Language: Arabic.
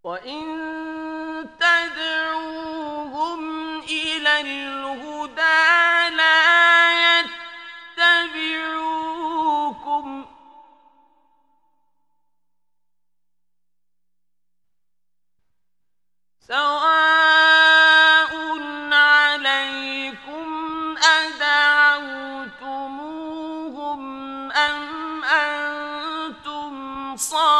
وَإِن تَدْعُوهُمْ إِلَى الْهُدَىٰ لَا يَتَّبِعُوكُمْ ۚ سَوَاءٌ عَلَيْكُمْ أَدَعَوْتُمُوهُمْ أَمْ أَنتُمْ صَامِتُونَ.